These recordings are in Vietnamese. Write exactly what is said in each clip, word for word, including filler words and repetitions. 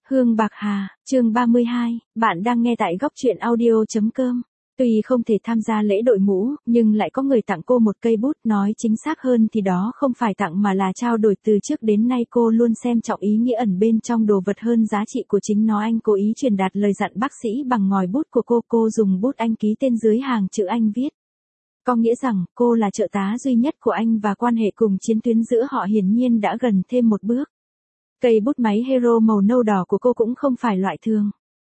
Hương Bạc Hà, chương ba mươi hai, bạn đang nghe tại góc truyện audio.com. Tuy không thể tham gia lễ đội mũ, nhưng lại có người tặng cô một cây bút, nói chính xác hơn thì đó không phải tặng mà là trao đổi. Từ trước đến nay cô luôn xem trọng ý nghĩa ẩn bên trong đồ vật hơn giá trị của chính nó. Anh cố ý truyền đạt lời dặn bác sĩ bằng ngòi bút của cô, cô dùng bút anh ký tên dưới hàng chữ anh viết. Có nghĩa rằng, cô là trợ tá duy nhất của anh và quan hệ cùng chiến tuyến giữa họ hiển nhiên đã gần thêm một bước. Cây bút máy Hero màu nâu đỏ của cô cũng không phải loại thường.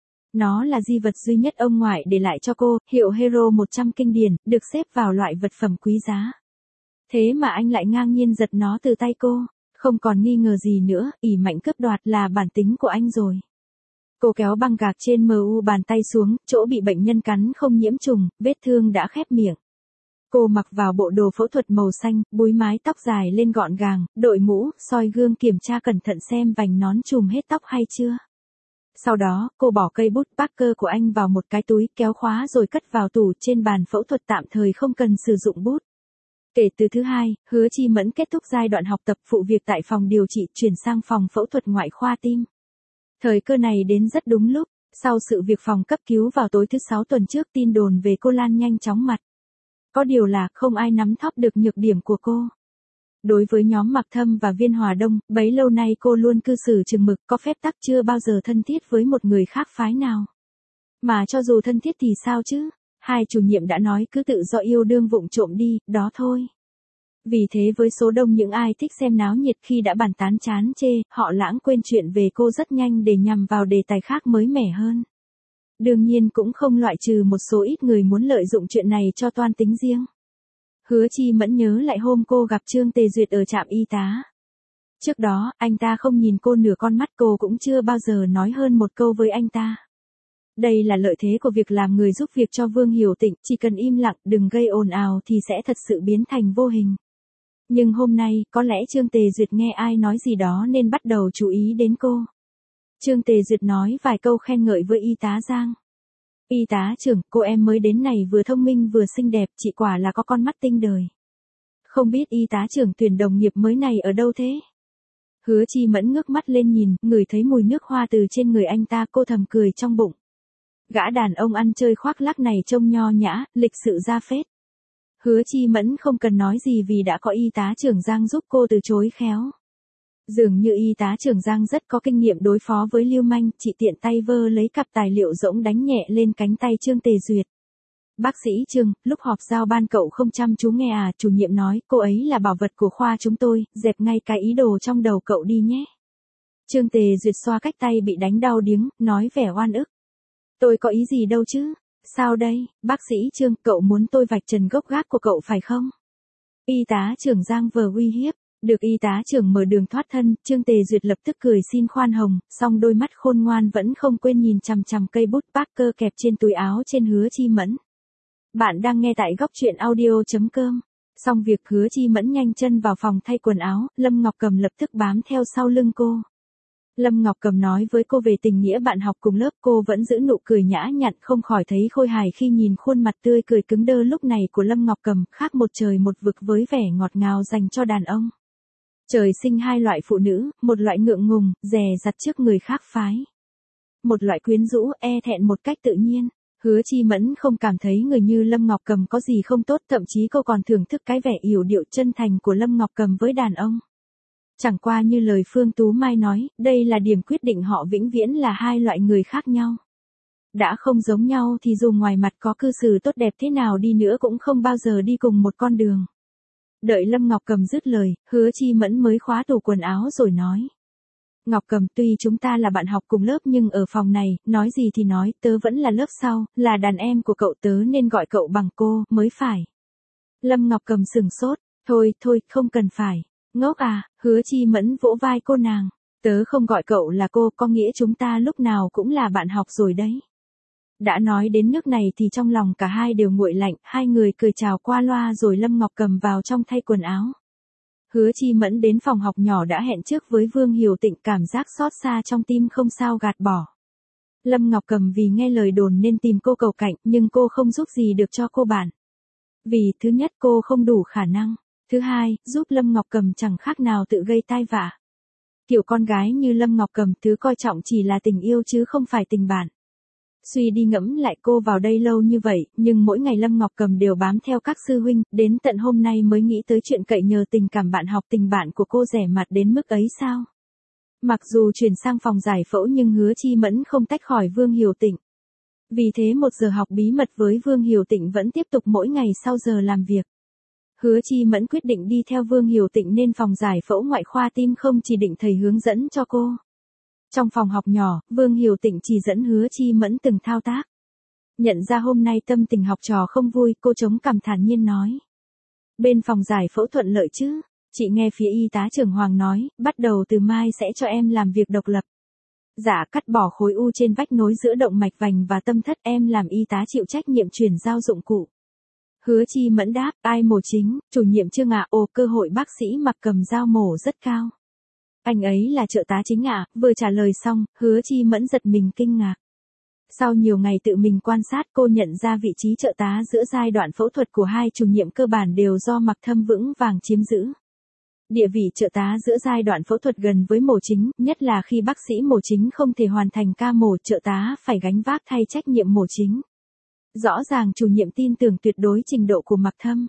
Nó là di vật duy nhất ông ngoại để lại cho cô, hiệu Hero một trăm kinh điển, được xếp vào loại vật phẩm quý giá. Thế mà anh lại ngang nhiên giật nó từ tay cô, không còn nghi ngờ gì nữa, ỷ mạnh cướp đoạt là bản tính của anh rồi. Cô kéo băng gạc trên mu bàn tay xuống, chỗ bị bệnh nhân cắn không nhiễm trùng, vết thương đã khép miệng. Cô mặc vào bộ đồ phẫu thuật màu xanh, búi mái tóc dài lên gọn gàng, đội mũ, soi gương kiểm tra cẩn thận xem vành nón trùm hết tóc hay chưa. Sau đó, cô bỏ cây bút Parker của anh vào một cái túi, kéo khóa rồi cất vào tủ trên bàn phẫu thuật, tạm thời không cần sử dụng bút. Kể từ thứ hai, Hứa Chi Mẫn kết thúc giai đoạn học tập phụ việc tại phòng điều trị, chuyển sang phòng phẫu thuật ngoại khoa tim. Thời cơ này đến rất đúng lúc, sau sự việc phòng cấp cứu vào tối thứ sáu tuần trước, tin đồn về cô lan nhanh chóng mặt. Có điều là không ai nắm thóp được nhược điểm của cô. Đối với nhóm Mạc Thâm và Viên Hòa Đông, bấy lâu nay cô luôn cư xử chừng mực, có phép tắc, chưa bao giờ thân thiết với một người khác phái nào. Mà cho dù thân thiết thì sao chứ, hai chủ nhiệm đã nói cứ tự do yêu đương vụng trộm đi, đó thôi. Vì thế với số đông những ai thích xem náo nhiệt khi đã bàn tán chán chê, họ lãng quên chuyện về cô rất nhanh để nhằm vào đề tài khác mới mẻ hơn. Đương nhiên cũng không loại trừ một số ít người muốn lợi dụng chuyện này cho toan tính riêng. Hứa Chi Mẫn nhớ lại hôm cô gặp Trương Tề Duyệt ở trạm y tá. Trước đó, anh ta không nhìn cô nửa con mắt, cô cũng chưa bao giờ nói hơn một câu với anh ta. Đây là lợi thế của việc làm người giúp việc cho Vương Hiểu Tịnh, chỉ cần im lặng, đừng gây ồn ào thì sẽ thật sự biến thành vô hình. Nhưng hôm nay, có lẽ Trương Tề Duyệt nghe ai nói gì đó nên bắt đầu chú ý đến cô. Trương Tề Duyệt nói vài câu khen ngợi với y tá Giang. Y tá trưởng, cô em mới đến này vừa thông minh vừa xinh đẹp, chị quả là có con mắt tinh đời. Không biết y tá trưởng tuyển đồng nghiệp mới này ở đâu thế? Hứa Chi Mẫn ngước mắt lên nhìn, ngửi thấy mùi nước hoa từ trên người anh ta, cô thầm cười trong bụng. Gã đàn ông ăn chơi khoác lác này trông nho nhã, lịch sự ra phết. Hứa Chi Mẫn không cần nói gì vì đã có y tá trưởng Giang giúp cô từ chối khéo. Dường như y tá trưởng Giang rất có kinh nghiệm đối phó với lưu manh, chị tiện tay vơ lấy cặp tài liệu rỗng đánh nhẹ lên cánh tay Trương Tề Duyệt. Bác sĩ Trương, lúc họp giao ban cậu không chăm chú nghe à, chủ nhiệm nói, cô ấy là bảo vật của khoa chúng tôi, dẹp ngay cái ý đồ trong đầu cậu đi nhé. Trương Tề Duyệt xoa cách tay bị đánh đau điếng, nói vẻ oan ức. Tôi có ý gì đâu chứ, sao đây, bác sĩ Trương, cậu muốn tôi vạch trần gốc gác của cậu phải không? Y tá trưởng Giang vờ uy hiếp. Được y tá trưởng mở đường thoát thân, Trương Tề Duyệt lập tức cười xin khoan hồng, song đôi mắt khôn ngoan vẫn không quên nhìn chằm chằm cây bút Parker kẹp trên túi áo trên Hứa Chi Mẫn. Bạn đang nghe tại góc truyện audio.com. Xong việc Hứa Chi Mẫn nhanh chân vào phòng thay quần áo, Lâm Ngọc Cầm lập tức bám theo sau lưng cô. Lâm Ngọc Cầm nói với cô về tình nghĩa bạn học cùng lớp, cô vẫn giữ nụ cười nhã nhặn, không khỏi thấy khôi hài khi nhìn khuôn mặt tươi cười cứng đơ lúc này của Lâm Ngọc Cầm, khác một trời một vực với vẻ ngọt ngào dành cho đàn ông. Trời sinh hai loại phụ nữ, một loại ngượng ngùng, dè dặt trước người khác phái. Một loại quyến rũ, e thẹn một cách tự nhiên. Hứa Chi Mẫn không cảm thấy người như Lâm Ngọc Cầm có gì không tốt, thậm chí cô còn thưởng thức cái vẻ yểu điệu chân thành của Lâm Ngọc Cầm với đàn ông. Chẳng qua như lời Phương Tú Mai nói, đây là điểm quyết định họ vĩnh viễn là hai loại người khác nhau. Đã không giống nhau thì dù ngoài mặt có cư xử tốt đẹp thế nào đi nữa cũng không bao giờ đi cùng một con đường. Đợi Lâm Ngọc Cầm dứt lời, Hứa Chi Mẫn mới khóa tủ quần áo rồi nói. Ngọc Cầm, tuy chúng ta là bạn học cùng lớp nhưng ở phòng này, nói gì thì nói, tớ vẫn là lớp sau, là đàn em của cậu, tớ nên gọi cậu bằng cô, mới phải. Lâm Ngọc Cầm sửng sốt, thôi, thôi, không cần phải. Ngốc à, Hứa Chi Mẫn vỗ vai cô nàng. Tớ không gọi cậu là cô, có nghĩa chúng ta lúc nào cũng là bạn học rồi đấy. Đã nói đến nước này thì trong lòng cả hai đều nguội lạnh, hai người cười chào qua loa rồi Lâm Ngọc Cầm vào trong thay quần áo. Hứa Chi Mẫn đến phòng học nhỏ đã hẹn trước với Vương Hiểu Tịnh, cảm giác xót xa trong tim không sao gạt bỏ. Lâm Ngọc Cầm vì nghe lời đồn nên tìm cô cầu cạnh, nhưng cô không giúp gì được cho cô bạn. Vì thứ nhất cô không đủ khả năng, thứ hai, giúp Lâm Ngọc Cầm chẳng khác nào tự gây tai vạ. Kiểu con gái như Lâm Ngọc Cầm thứ coi trọng chỉ là tình yêu chứ không phải tình bạn. Suy đi ngẫm lại cô vào đây lâu như vậy, nhưng mỗi ngày Lâm Ngọc Cầm đều bám theo các sư huynh, đến tận hôm nay mới nghĩ tới chuyện cậy nhờ tình cảm bạn học tình bạn của cô rẻ mặt đến mức ấy sao. Mặc dù chuyển sang phòng giải phẫu nhưng Hứa Chi Mẫn không tách khỏi Vương Hiểu Tịnh. Vì thế một giờ học bí mật với Vương Hiểu Tịnh vẫn tiếp tục mỗi ngày sau giờ làm việc. Hứa Chi Mẫn quyết định đi theo Vương Hiểu Tịnh nên phòng giải phẫu ngoại khoa tim không chỉ định thầy hướng dẫn cho cô. Trong phòng học nhỏ, Vương Hiểu Tịnh chỉ dẫn Hứa Chi Mẫn từng thao tác. Nhận ra hôm nay tâm tình học trò không vui, cô chống cằm thản nhiên nói. Bên phòng giải phẫu thuận lợi chứ? Chị nghe phía y tá trưởng Hoàng nói, bắt đầu từ mai sẽ cho em làm việc độc lập. Dạ, cắt bỏ khối u trên vách nối giữa động mạch vành và tâm thất, em làm y tá chịu trách nhiệm chuyển giao dụng cụ. Hứa Chi Mẫn đáp, ai mổ chính, chủ nhiệm Trương ạ, ồ, cơ hội bác sĩ mặc cầm dao mổ rất cao. Anh ấy là trợ tá chính ạ, vừa trả lời xong, Hứa Chi Mẫn giật mình kinh ngạc. Sau nhiều ngày tự mình quan sát cô nhận ra vị trí trợ tá giữa giai đoạn phẫu thuật của hai chủ nhiệm cơ bản đều do Mạc Thâm vững vàng chiếm giữ. Địa vị trợ tá giữa giai đoạn phẫu thuật gần với mổ chính, nhất là khi bác sĩ mổ chính không thể hoàn thành ca mổ, trợ tá phải gánh vác thay trách nhiệm mổ chính. Rõ ràng chủ nhiệm tin tưởng tuyệt đối trình độ của Mạc Thâm.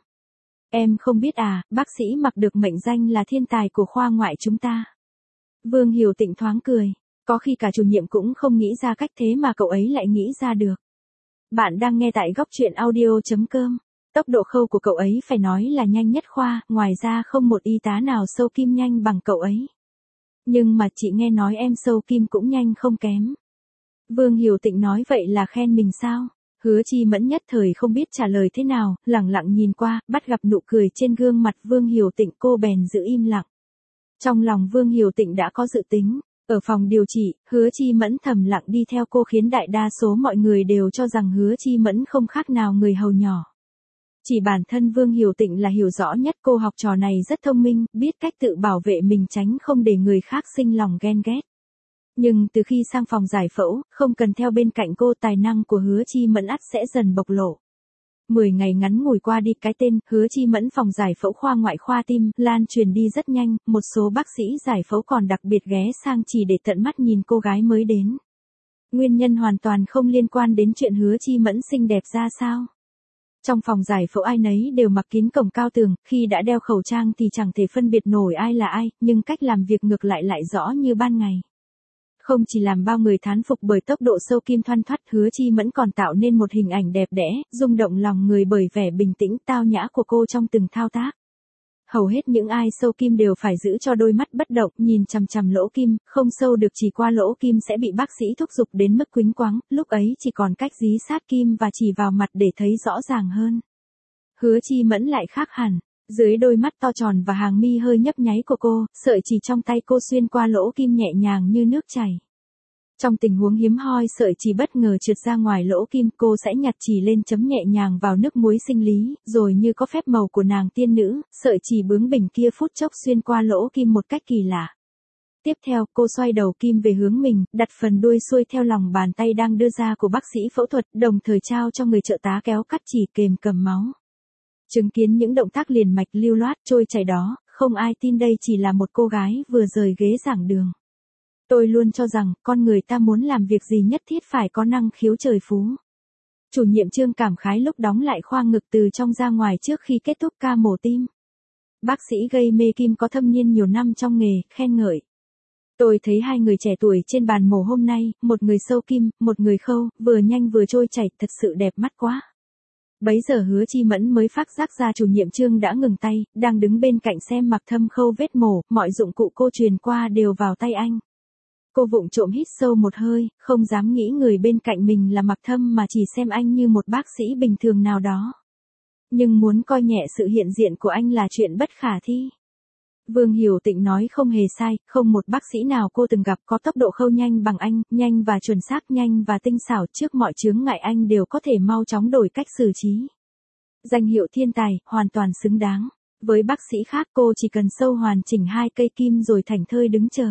Em không biết à, bác sĩ Mạc được mệnh danh là thiên tài của khoa ngoại chúng ta. Vương Hiểu Tịnh thoáng cười, có khi cả chủ nhiệm cũng không nghĩ ra cách thế mà cậu ấy lại nghĩ ra được. Bạn đang nghe tại góc truyện audio chấm com. Tốc độ khâu của cậu ấy phải nói là nhanh nhất khoa, ngoài ra không một y tá nào sâu kim nhanh bằng cậu ấy. Nhưng mà chị nghe nói em sâu kim cũng nhanh không kém. Vương Hiểu Tịnh nói vậy là khen mình sao? Hứa Chi Mẫn nhất thời không biết trả lời thế nào, lẳng lặng nhìn qua, bắt gặp nụ cười trên gương mặt Vương Hiểu Tịnh, cô bèn giữ im lặng. Trong lòng Vương Hiểu Tịnh đã có dự tính, ở phòng điều trị, Hứa Chi Mẫn thầm lặng đi theo cô khiến đại đa số mọi người đều cho rằng Hứa Chi Mẫn không khác nào người hầu nhỏ. Chỉ bản thân Vương Hiểu Tịnh là hiểu rõ nhất, cô học trò này rất thông minh, biết cách tự bảo vệ mình tránh không để người khác sinh lòng ghen ghét. Nhưng từ khi sang phòng giải phẫu, không cần theo bên cạnh cô, tài năng của Hứa Chi Mẫn ắt sẽ dần bộc lộ. Mười ngày ngắn ngủi qua đi, cái tên Hứa Chi Mẫn phòng giải phẫu khoa ngoại khoa tim lan truyền đi rất nhanh, một số bác sĩ giải phẫu còn đặc biệt ghé sang chỉ để tận mắt nhìn cô gái mới đến. Nguyên nhân hoàn toàn không liên quan đến chuyện Hứa Chi Mẫn xinh đẹp ra sao. Trong phòng giải phẫu ai nấy đều mặc kín cổng cao tường, khi đã đeo khẩu trang thì chẳng thể phân biệt nổi ai là ai, nhưng cách làm việc ngược lại lại rõ như ban ngày. Không chỉ làm bao người thán phục bởi tốc độ sâu kim thoăn thoắt, Hứa Chi Mẫn còn tạo nên một hình ảnh đẹp đẽ, rung động lòng người bởi vẻ bình tĩnh tao nhã của cô trong từng thao tác. Hầu hết những ai sâu kim đều phải giữ cho đôi mắt bất động, nhìn chằm chằm lỗ kim, không sâu được chỉ qua lỗ kim sẽ bị bác sĩ thúc giục đến mức quýnh quáng, lúc ấy chỉ còn cách dí sát kim và chỉ vào mặt để thấy rõ ràng hơn. Hứa Chi Mẫn lại khác hẳn, dưới đôi mắt to tròn và hàng mi hơi nhấp nháy của cô, sợi chỉ trong tay cô xuyên qua lỗ kim nhẹ nhàng như nước chảy. Trong tình huống hiếm hoi sợi chỉ bất ngờ trượt ra ngoài lỗ kim, cô sẽ nhặt chỉ lên chấm nhẹ nhàng vào nước muối sinh lý, rồi như có phép màu của nàng tiên nữ, sợi chỉ bướng bỉnh kia phút chốc xuyên qua lỗ kim một cách kỳ lạ. Tiếp theo, cô xoay đầu kim về hướng mình, đặt phần đuôi xuôi theo lòng bàn tay đang đưa ra của bác sĩ phẫu thuật, đồng thời trao cho người trợ tá kéo cắt chỉ kèm cầm máu. Chứng kiến những động tác liền mạch lưu loát trôi chảy đó, không ai tin đây chỉ là một cô gái vừa rời ghế giảng đường. Tôi luôn cho rằng, con người ta muốn làm việc gì nhất thiết phải có năng khiếu trời phú. Chủ nhiệm Trương cảm khái lúc đóng lại khoang ngực từ trong ra ngoài trước khi kết thúc ca mổ tim. Bác sĩ gây mê kim có thâm niên nhiều năm trong nghề, khen ngợi. Tôi thấy hai người trẻ tuổi trên bàn mổ hôm nay, một người sâu kim, một người khâu, vừa nhanh vừa trôi chảy, thật sự đẹp mắt quá. Bấy giờ Hứa Chi Mẫn mới phát giác ra chủ nhiệm Trương đã ngừng tay, đang đứng bên cạnh xem Mạc Thâm khâu vết mổ, mọi dụng cụ cô truyền qua đều vào tay anh. Cô vụng trộm hít sâu một hơi, không dám nghĩ người bên cạnh mình là Mạc Thâm mà chỉ xem anh như một bác sĩ bình thường nào đó. Nhưng muốn coi nhẹ sự hiện diện của anh là chuyện bất khả thi. Vương Hiểu Tịnh nói không hề sai, không một bác sĩ nào cô từng gặp có tốc độ khâu nhanh bằng anh, nhanh và chuẩn xác, nhanh và tinh xảo, trước mọi chướng ngại anh đều có thể mau chóng đổi cách xử trí. Danh hiệu thiên tài, hoàn toàn xứng đáng. Với bác sĩ khác cô chỉ cần sâu hoàn chỉnh hai cây kim rồi thảnh thơi đứng chờ.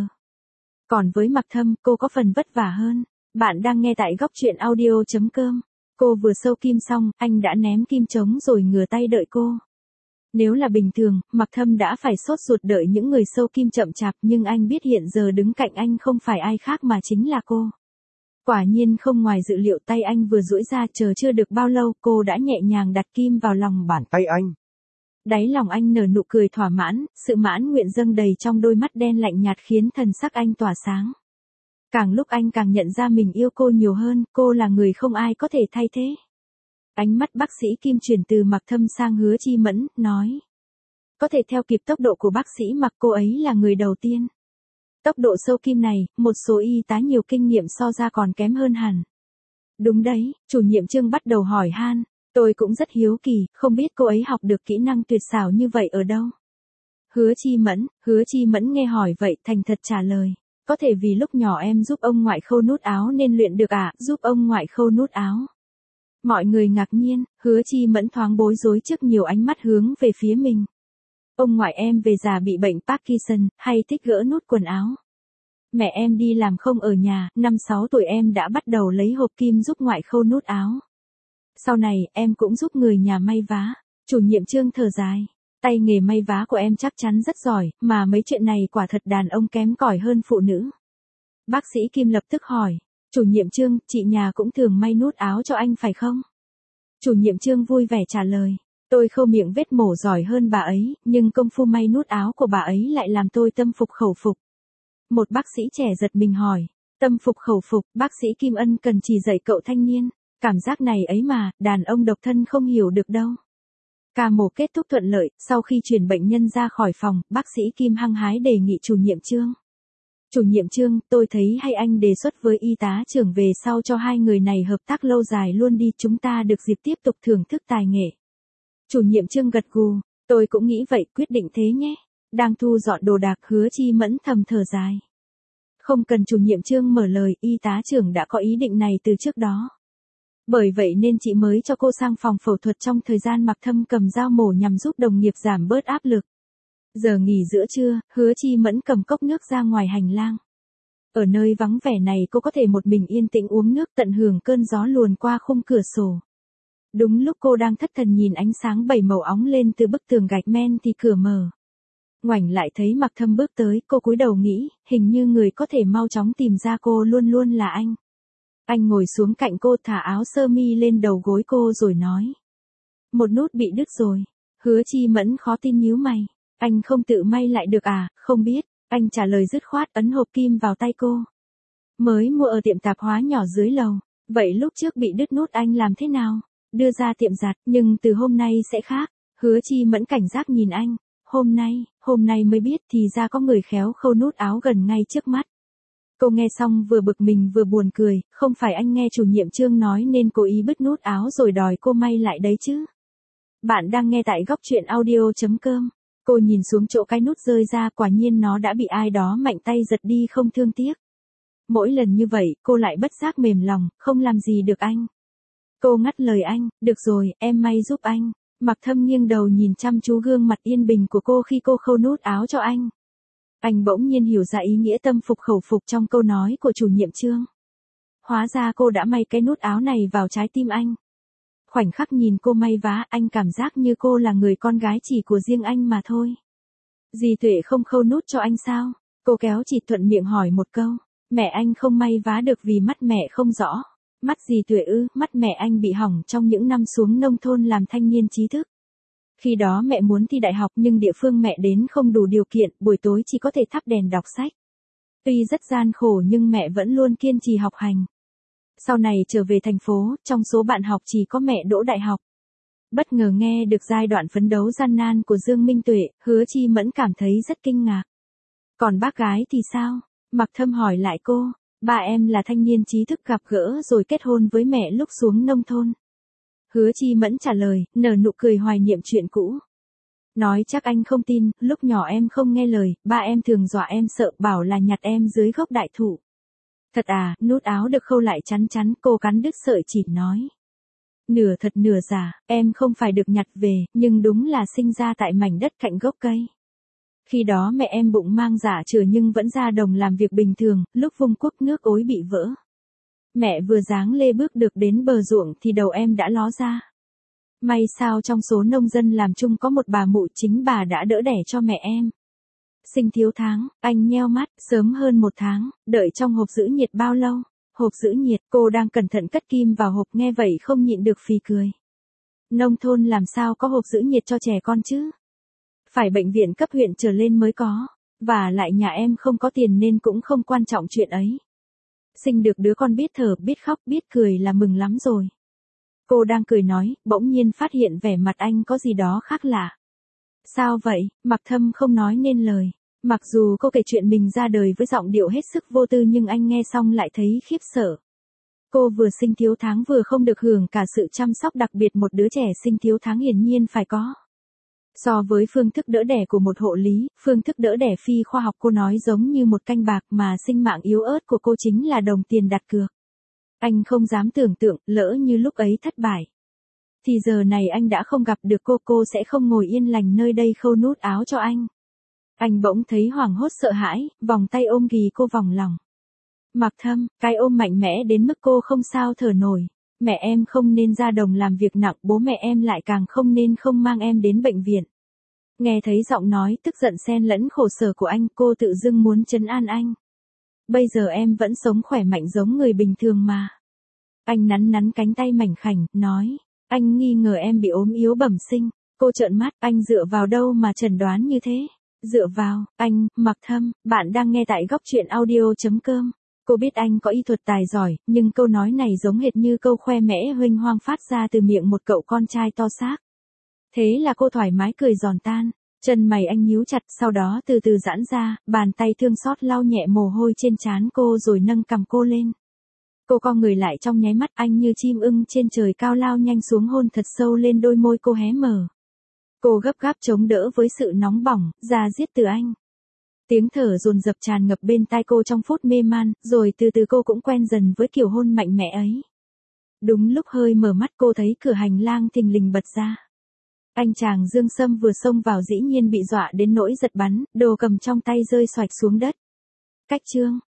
Còn với Mạc Thâm, cô có phần vất vả hơn. Bạn đang nghe tại góc truyện audio chấm com. Cô vừa sâu kim xong, anh đã ném kim trống rồi ngửa tay đợi cô. Nếu là bình thường, Mạc Thâm đã phải sốt ruột đợi những người sâu kim chậm chạp, nhưng anh biết hiện giờ đứng cạnh anh không phải ai khác mà chính là cô. Quả nhiên không ngoài dự liệu, tay anh vừa duỗi ra, chờ chưa được bao lâu, cô đã nhẹ nhàng đặt kim vào lòng bàn tay anh. Đáy lòng anh nở nụ cười thỏa mãn, sự mãn nguyện dâng đầy trong đôi mắt đen lạnh nhạt khiến thần sắc anh tỏa sáng. Càng lúc anh càng nhận ra mình yêu cô nhiều hơn, cô là người không ai có thể thay thế. Ánh mắt bác sĩ Kim chuyển từ Mạc Thâm sang Hứa Chi Mẫn, nói. Có thể theo kịp tốc độ của bác sĩ Mạc, cô ấy là người đầu tiên. Tốc độ sâu kim này, một số y tá nhiều kinh nghiệm so ra còn kém hơn hẳn. Đúng đấy, chủ nhiệm Trương bắt đầu hỏi han. Tôi cũng rất hiếu kỳ, không biết cô ấy học được kỹ năng tuyệt xảo như vậy ở đâu. Hứa Chi Mẫn, Hứa Chi Mẫn nghe hỏi vậy thành thật trả lời. Có thể vì lúc nhỏ em giúp ông ngoại khâu nút áo nên luyện được à, giúp ông ngoại khâu nút áo. Mọi người ngạc nhiên, Hứa Chi Mẫn thoáng bối rối trước nhiều ánh mắt hướng về phía mình. Ông ngoại em về già bị bệnh Parkinson, hay thích gỡ nút quần áo. Mẹ em đi làm không ở nhà, năm sáu tuổi em đã bắt đầu lấy hộp kim giúp ngoại khâu nút áo. Sau này, em cũng giúp người nhà may vá. Chủ nhiệm Trương thở dài. Tay nghề may vá của em chắc chắn rất giỏi, mà mấy chuyện này quả thật đàn ông kém cỏi hơn phụ nữ. Bác sĩ Kim lập tức hỏi. Chủ nhiệm Trương, chị nhà cũng thường may nút áo cho anh phải không? Chủ nhiệm Trương vui vẻ trả lời. Tôi khâu miệng vết mổ giỏi hơn bà ấy, nhưng công phu may nút áo của bà ấy lại làm tôi tâm phục khẩu phục. Một bác sĩ trẻ giật mình hỏi. Tâm phục khẩu phục, bác sĩ Kim ân cần chỉ dạy cậu thanh niên. Cảm giác này ấy mà, đàn ông độc thân không hiểu được đâu. Ca mổ kết thúc thuận lợi, sau khi chuyển bệnh nhân ra khỏi phòng, bác sĩ Kim hăng hái đề nghị chủ nhiệm Trương. Chủ nhiệm Trương, tôi thấy hay anh đề xuất với y tá trưởng về sau cho hai người này hợp tác lâu dài luôn đi, chúng ta được dịp tiếp tục thưởng thức tài nghệ. Chủ nhiệm Trương gật gù, tôi cũng nghĩ vậy, quyết định thế nhé. Đang thu dọn đồ đạc, Hứa Chi Mẫn thầm thở dài. Không cần chủ nhiệm Trương mở lời, y tá trưởng đã có ý định này từ trước đó. Bởi vậy nên chị mới cho cô sang phòng phẫu thuật trong thời gian Mạc Thâm cầm dao mổ nhằm giúp đồng nghiệp giảm bớt áp lực. Giờ nghỉ giữa trưa, Hứa Chi Mẫn cầm cốc nước ra ngoài hành lang. Ở nơi vắng vẻ này cô có thể một mình yên tĩnh uống nước, tận hưởng cơn gió luồn qua khung cửa sổ. Đúng lúc cô đang thất thần nhìn ánh sáng bảy màu óng lên từ bức tường gạch men thì cửa mở. Ngoảnh lại thấy Mạc Thâm bước tới, cô cúi đầu nghĩ, hình như người có thể mau chóng tìm ra cô luôn luôn là anh. Anh ngồi xuống cạnh cô, thả áo sơ mi lên đầu gối cô rồi nói. Một nút bị đứt rồi. Hứa Chi Mẫn khó tin nhíu mày. Anh không tự may lại được à? Không biết. Anh trả lời dứt khoát, ấn hộp kim vào tay cô. Mới mua ở tiệm tạp hóa nhỏ dưới lầu. Vậy lúc trước bị đứt nút anh làm thế nào? Đưa ra tiệm giặt, nhưng từ hôm nay sẽ khác. Hứa Chi Mẫn cảnh giác nhìn anh. Hôm nay, hôm nay mới biết thì ra có người khéo khâu nút áo gần ngay trước mắt. Cô nghe xong vừa bực mình vừa buồn cười, không phải anh nghe chủ nhiệm Trương nói nên cố ý bứt nút áo rồi đòi cô may lại đấy chứ. Bạn đang nghe tại góc truyện audio chấm com. Cô nhìn xuống chỗ cái nút rơi ra, quả nhiên nó đã bị ai đó mạnh tay giật đi không thương tiếc. Mỗi lần như vậy, cô lại bất giác mềm lòng, không làm gì được anh. Cô ngắt lời anh, được rồi, em may giúp anh. Mạc Thâm nghiêng đầu nhìn chăm chú gương mặt yên bình của cô khi cô khâu nút áo cho anh. Anh bỗng nhiên hiểu ra ý nghĩa tâm phục khẩu phục trong câu nói của chủ nhiệm Trương. Hóa ra cô đã may cái nút áo này vào trái tim anh. Khoảnh khắc nhìn cô may vá, anh cảm giác như cô là người con gái chỉ của riêng anh mà thôi. Dì Tuệ không khâu nút cho anh sao? Cô kéo chị thuận miệng hỏi một câu. Mẹ anh không may vá được vì mắt mẹ không rõ. Mắt dì Tuệ ư? Mắt mẹ anh bị hỏng trong những năm xuống nông thôn làm thanh niên trí thức. Khi đó mẹ muốn thi đại học nhưng địa phương mẹ đến không đủ điều kiện, buổi tối chỉ có thể thắp đèn đọc sách. Tuy rất gian khổ nhưng mẹ vẫn luôn kiên trì học hành. Sau này trở về thành phố, trong số bạn học chỉ có mẹ đỗ đại học. Bất ngờ nghe được giai đoạn phấn đấu gian nan của Dương Minh Tuệ, Hứa Chi Mẫn cảm thấy rất kinh ngạc. Còn bác gái thì sao? Mạc Thâm hỏi lại cô. Ba em là thanh niên trí thức gặp gỡ rồi kết hôn với mẹ lúc xuống nông thôn. Hứa Chi Mẫn trả lời, nở nụ cười hoài niệm chuyện cũ. Nói chắc anh không tin, lúc nhỏ em không nghe lời, ba em thường dọa em sợ, bảo là nhặt em dưới gốc đại thụ. Thật à, nút áo được khâu lại chắn chắn, cô cắn đứt sợi chỉ nói. Nửa thật nửa giả, em không phải được nhặt về, nhưng đúng là sinh ra tại mảnh đất cạnh gốc cây. Khi đó mẹ em bụng mang dạ chửa nhưng vẫn ra đồng làm việc bình thường, lúc vung cuốc nước ối bị vỡ. Mẹ vừa dáng lê bước được đến bờ ruộng thì đầu em đã ló ra. May sao trong số nông dân làm chung có một bà mụ, chính bà đã đỡ đẻ cho mẹ em. Sinh thiếu tháng, anh nheo mắt, sớm hơn một tháng, đợi trong hộp giữ nhiệt bao lâu? Hộp giữ nhiệt, cô đang cẩn thận cất kim vào hộp, nghe vậy không nhịn được phì cười. Nông thôn làm sao có hộp giữ nhiệt cho trẻ con chứ? Phải bệnh viện cấp huyện trở lên mới có, và lại nhà em không có tiền nên cũng không quan trọng chuyện ấy. Sinh được đứa con biết thở, biết khóc, biết cười là mừng lắm rồi. Cô đang cười nói, bỗng nhiên phát hiện vẻ mặt anh có gì đó khác lạ. Sao vậy? Mạc Thâm không nói nên lời. Mặc dù cô kể chuyện mình ra đời với giọng điệu hết sức vô tư nhưng anh nghe xong lại thấy khiếp sợ. Cô vừa sinh thiếu tháng vừa không được hưởng cả sự chăm sóc đặc biệt một đứa trẻ sinh thiếu tháng hiển nhiên phải có. So với phương thức đỡ đẻ của một hộ lý, phương thức đỡ đẻ phi khoa học cô nói giống như một canh bạc, mà sinh mạng yếu ớt của cô chính là đồng tiền đặt cược. Anh không dám tưởng tượng, lỡ như lúc ấy thất bại. Thì giờ này anh đã không gặp được cô, cô sẽ không ngồi yên lành nơi đây khâu nút áo cho anh. Anh bỗng thấy hoảng hốt sợ hãi, vòng tay ôm ghì cô vòng lòng. Mạc Thâm, cái ôm mạnh mẽ đến mức cô không sao thở nổi. Mẹ em không nên ra đồng làm việc nặng, bố mẹ em lại càng không nên không mang em đến bệnh viện. Nghe thấy giọng nói tức giận xen lẫn khổ sở của anh, cô tự dưng muốn trấn an anh. Bây giờ em vẫn sống khỏe mạnh giống người bình thường mà. Anh nắn nắn cánh tay mảnh khảnh, nói, anh nghi ngờ em bị ốm yếu bẩm sinh. Cô trợn mắt, anh dựa vào đâu mà chẩn đoán như thế? Dựa vào, anh, Mạc Thâm, bạn đang nghe tại góc truyện audio chấm com. Cô biết anh có y thuật tài giỏi, nhưng câu nói này giống hệt như câu khoe mẽ huênh hoang phát ra từ miệng một cậu con trai to xác. Thế là cô thoải mái cười giòn tan, chân mày anh nhíu chặt, sau đó từ từ giãn ra, bàn tay thương xót lau nhẹ mồ hôi trên trán cô rồi nâng cằm cô lên. Cô co người lại trong nháy mắt, anh như chim ưng trên trời cao lao nhanh xuống hôn thật sâu lên đôi môi cô hé mở. Cô gấp gáp chống đỡ với sự nóng bỏng, da diết từ anh. Tiếng thở dồn dập tràn ngập bên tai cô trong phút mê man, rồi từ từ cô cũng quen dần với kiểu hôn mạnh mẽ ấy. Đúng lúc hơi mở mắt cô thấy cửa hành lang thình lình bật ra. Anh chàng Dương Sâm vừa xông vào dĩ nhiên bị dọa đến nỗi giật bắn, đồ cầm trong tay rơi xoạch xuống đất. Cách chương